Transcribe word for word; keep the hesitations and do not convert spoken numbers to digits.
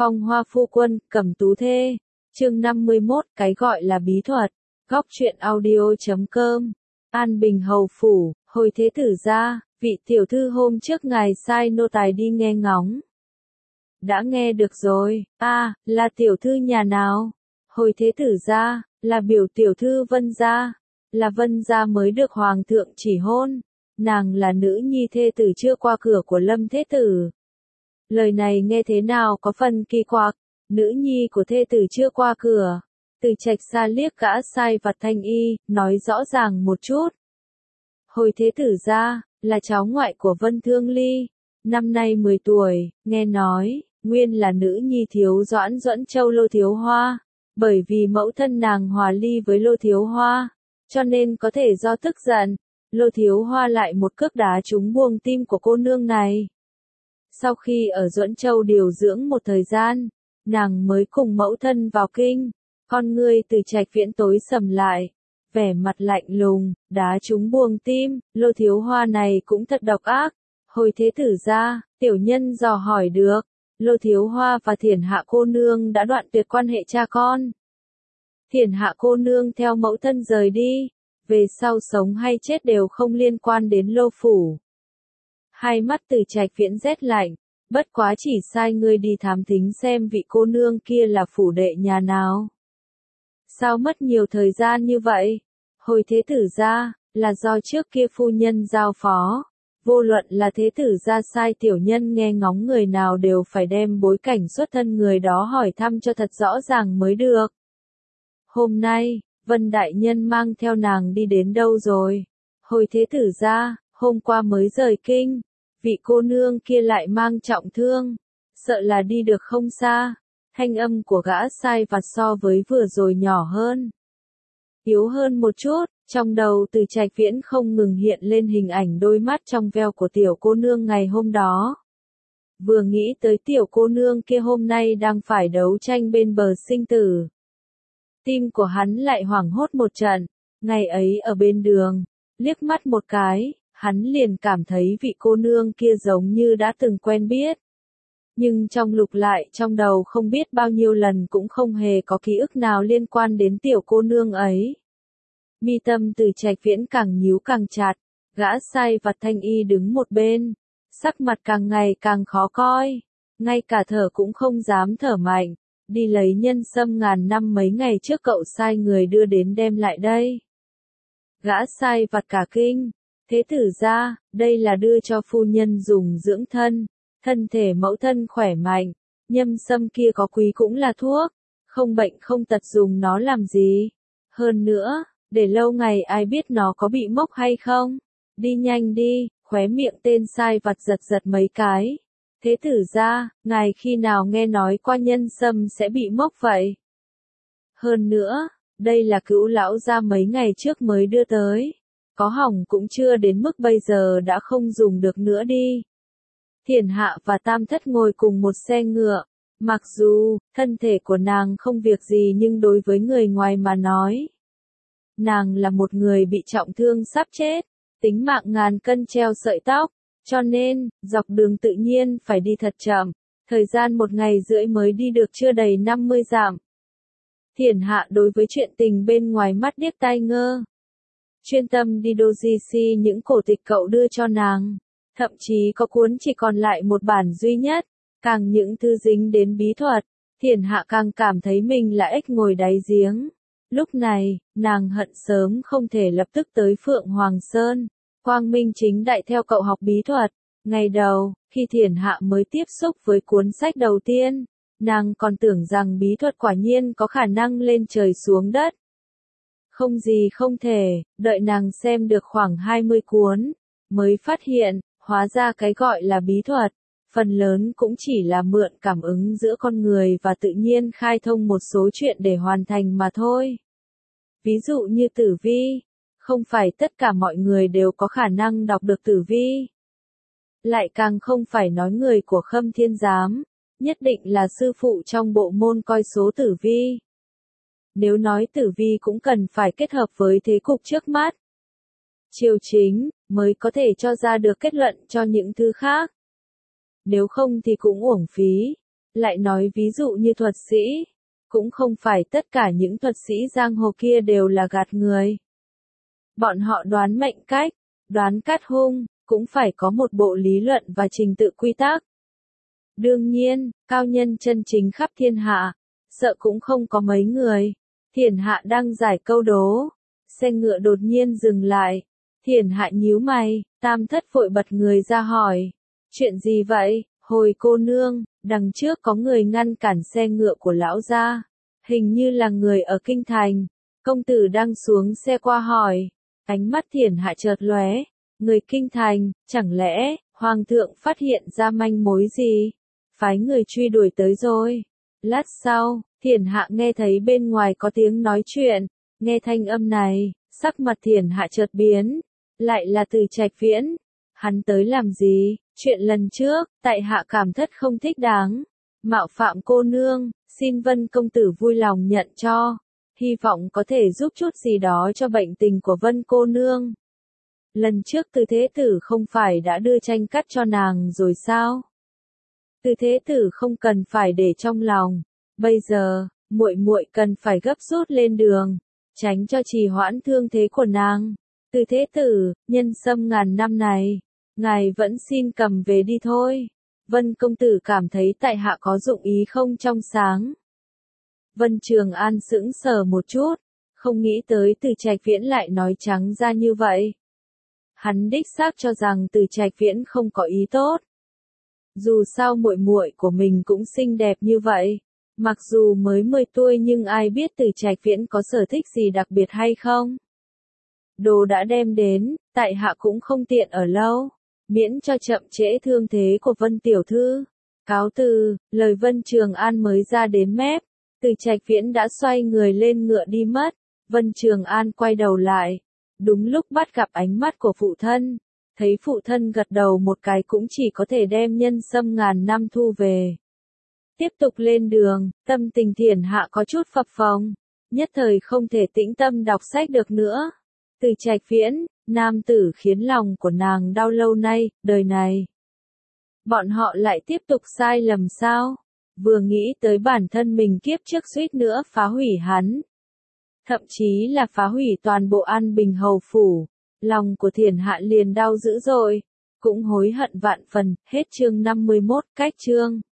Phong hoa phu quân, cẩm tú thê. Chương năm mươi mốt, cái gọi là bí thuật. Góc truyện audio chấm com. An Bình hầu phủ, hồi thế tử gia, vị tiểu thư hôm trước ngài sai nô tài đi nghe ngóng. Đã nghe được rồi, a, à, là tiểu thư nhà nào? Hồi thế tử gia, là biểu tiểu thư Vân gia, là Vân gia mới được hoàng thượng chỉ hôn, nàng là nữ nhi thê tử chưa qua cửa của Lâm thế tử. Lời này nghe thế nào có phần kỳ quặc, nữ nhi của thê tử chưa qua cửa. Từ Trạch xa liếc gã sai vặt thanh y, nói rõ ràng một chút. Hồi thế tử gia, là cháu ngoại của Vân Thương Ly, năm nay mười tuổi, nghe nói, nguyên là nữ nhi thiếu Doãn Duẫn Châu Lô Thiếu Hoa, bởi vì mẫu thân nàng hòa ly với Lô Thiếu Hoa, cho nên có thể do tức giận, Lô Thiếu Hoa lại một cước đá trúng buồng tim của cô nương này. Sau khi ở Duẫn Châu điều dưỡng một thời gian, nàng mới cùng mẫu thân vào kinh, con ngươi Từ Trạch Viễn tối sầm lại, vẻ mặt lạnh lùng, đá trúng buồng tim, Lô Thiếu Hoa này cũng thật độc ác. Hồi thế tử gia, tiểu nhân dò hỏi được, Lô Thiếu Hoa và Thiển Hạ cô nương đã đoạn tuyệt quan hệ cha con. Thiển Hạ cô nương theo mẫu thân rời đi, về sau sống hay chết đều không liên quan đến Lô phủ. Hai mắt Từ Trạch Viễn rét lạnh, bất quá chỉ sai ngươi đi thám thính xem vị cô nương kia là phủ đệ nhà nào. Sao mất nhiều thời gian như vậy? Hồi thế tử gia, là do trước kia phu nhân giao phó. Vô luận là thế tử gia sai tiểu nhân nghe ngóng người nào đều phải đem bối cảnh xuất thân người đó hỏi thăm cho thật rõ ràng mới được. Hôm nay, Vân Đại Nhân mang theo nàng đi đến đâu rồi? Hồi thế tử gia, hôm qua mới rời kinh, vị cô nương kia lại mang trọng thương, sợ là đi được không xa. Thanh âm của gã sai vặt so với vừa rồi nhỏ hơn, yếu hơn một chút, trong đầu Từ Trạch Viễn không ngừng hiện lên hình ảnh đôi mắt trong veo của tiểu cô nương ngày hôm đó. Vừa nghĩ tới tiểu cô nương kia hôm nay đang phải đấu tranh bên bờ sinh tử, tim của hắn lại hoảng hốt một trận. Ngày ấy ở bên đường, liếc mắt một cái, hắn liền cảm thấy vị cô nương kia giống như đã từng quen biết. Nhưng trong lục lại trong đầu không biết bao nhiêu lần cũng không hề có ký ức nào liên quan đến tiểu cô nương ấy. Mi tâm Từ Trạch Viễn càng nhíu càng chặt, gã sai vặt thanh y đứng một bên, sắc mặt càng ngày càng khó coi, ngay cả thở cũng không dám thở mạnh, đi lấy nhân sâm ngàn năm mấy ngày trước cậu sai người đưa đến đem lại đây. Gã sai vặt cả kinh, thế tử gia, đây là đưa cho phu nhân dùng dưỡng thân. Thân thể mẫu thân khỏe mạnh, nhâm sâm kia có quý cũng là thuốc, không bệnh không tật dùng nó làm gì. Hơn nữa, để lâu ngày ai biết nó có bị mốc hay không. Đi nhanh đi, khóe miệng tên sai vặt giật giật mấy cái. Thế tử gia, ngài khi nào nghe nói qua nhân sâm sẽ bị mốc vậy? Hơn nữa, đây là cữu lão gia mấy ngày trước mới đưa tới. Có hỏng cũng chưa đến mức bây giờ đã không dùng được nữa đi. Thiển Hạ và Tam Thất ngồi cùng một xe ngựa, mặc dù thân thể của nàng không việc gì nhưng đối với người ngoài mà nói, nàng là một người bị trọng thương sắp chết, tính mạng ngàn cân treo sợi tóc, cho nên dọc đường tự nhiên phải đi thật chậm, thời gian một ngày rưỡi mới đi được chưa đầy năm mươi dặm. Thiển Hạ đối với chuyện tình bên ngoài mắt điếc tai ngơ, chuyên tâm đi đô di si những cổ tịch cậu đưa cho nàng. Thậm chí có cuốn chỉ còn lại một bản duy nhất, càng những thư dính đến bí thuật, Thiển Hạ càng cảm thấy mình là ếch ngồi đáy giếng. Lúc này, nàng hận sớm không thể lập tức tới Phượng Hoàng Sơn, quang minh chính đại theo cậu học bí thuật. Ngày đầu, khi Thiển Hạ mới tiếp xúc với cuốn sách đầu tiên, nàng còn tưởng rằng bí thuật quả nhiên có khả năng lên trời xuống đất. Không gì không thể, đợi nàng xem được khoảng hai mươi cuốn, mới phát hiện, hóa ra cái gọi là bí thuật, phần lớn cũng chỉ là mượn cảm ứng giữa con người và tự nhiên khai thông một số chuyện để hoàn thành mà thôi. Ví dụ như tử vi, không phải tất cả mọi người đều có khả năng đọc được tử vi. Lại càng không phải nói người của Khâm Thiên Giám, nhất định là sư phụ trong bộ môn coi số tử vi. Nếu nói tử vi cũng cần phải kết hợp với thế cục trước mắt, chiều chính, mới có thể cho ra được kết luận cho những thứ khác. Nếu không thì cũng uổng phí. Lại nói ví dụ như thuật sĩ, cũng không phải tất cả những thuật sĩ giang hồ kia đều là gạt người. Bọn họ đoán mệnh cách, đoán cát hung, cũng phải có một bộ lý luận và trình tự quy tắc. Đương nhiên, cao nhân chân chính khắp thiên hạ, sợ cũng không có mấy người. Thiển Hạ đang giải câu đố, xe ngựa đột nhiên dừng lại. Thiển Hạ nhíu mày, Tam Thất vội bật người ra hỏi. Chuyện gì vậy, hồi cô nương, đằng trước có người ngăn cản xe ngựa của lão gia. Hình như là người ở kinh thành. Công tử đang xuống xe qua hỏi. Ánh mắt Thiển Hạ chợt lóe. Người kinh thành, chẳng lẽ, hoàng thượng phát hiện ra manh mối gì? Phái người truy đuổi tới rồi. Lát sau, Thiển Hạ nghe thấy bên ngoài có tiếng nói chuyện. Nghe thanh âm này, sắc mặt Thiển Hạ chợt biến. Lại là Từ Trạch Viễn. Hắn tới làm gì? Chuyện lần trước, tại hạ cảm thất không thích đáng. Mạo phạm cô nương, xin Vân công tử vui lòng nhận cho. Hy vọng có thể giúp chút gì đó cho bệnh tình của Vân cô nương. Lần trước Từ Thế Tử không phải đã đưa tranh cắt cho nàng rồi sao? Từ Thế Tử không cần phải để trong lòng. Bây giờ, muội muội cần phải gấp rút lên đường, tránh cho trì hoãn thương thế của nàng. Từ Thế Tử, nhân sâm ngàn năm này, ngài vẫn xin cầm về đi thôi. Vân công tử cảm thấy tại hạ có dụng ý không trong sáng. Vân Trường An sững sờ một chút, không nghĩ tới Từ Trạch Viễn lại nói trắng ra như vậy. Hắn đích xác cho rằng Từ Trạch Viễn không có ý tốt. Dù sao muội muội của mình cũng xinh đẹp như vậy, mặc dù mới mười tuổi nhưng ai biết Từ Trạch Viễn có sở thích gì đặc biệt hay không. Đồ đã đem đến, tại hạ cũng không tiện ở lâu, miễn cho chậm trễ thương thế của Vân tiểu thư. Cáo từ, lời Vân Trường An mới ra đến mép, Từ Trạch Viễn đã xoay người lên ngựa đi mất. Vân Trường An quay đầu lại, đúng lúc bắt gặp ánh mắt của phụ thân, thấy phụ thân gật đầu một cái cũng chỉ có thể đem nhân sâm ngàn năm thu về. Tiếp tục lên đường, tâm tình Thiển Hạ có chút phập phồng, nhất thời không thể tĩnh tâm đọc sách được nữa. Từ Trạch Viễn, nam tử khiến lòng của nàng đau lâu nay, đời này. Bọn họ lại tiếp tục sai lầm sao? Vừa nghĩ tới bản thân mình kiếp trước suýt nữa phá hủy hắn. Thậm chí là phá hủy toàn bộ An Bình hầu phủ. Lòng của Thiển Hạ liền đau dữ dội. Cũng hối hận vạn phần, hết chương năm mươi mốt, cách chương.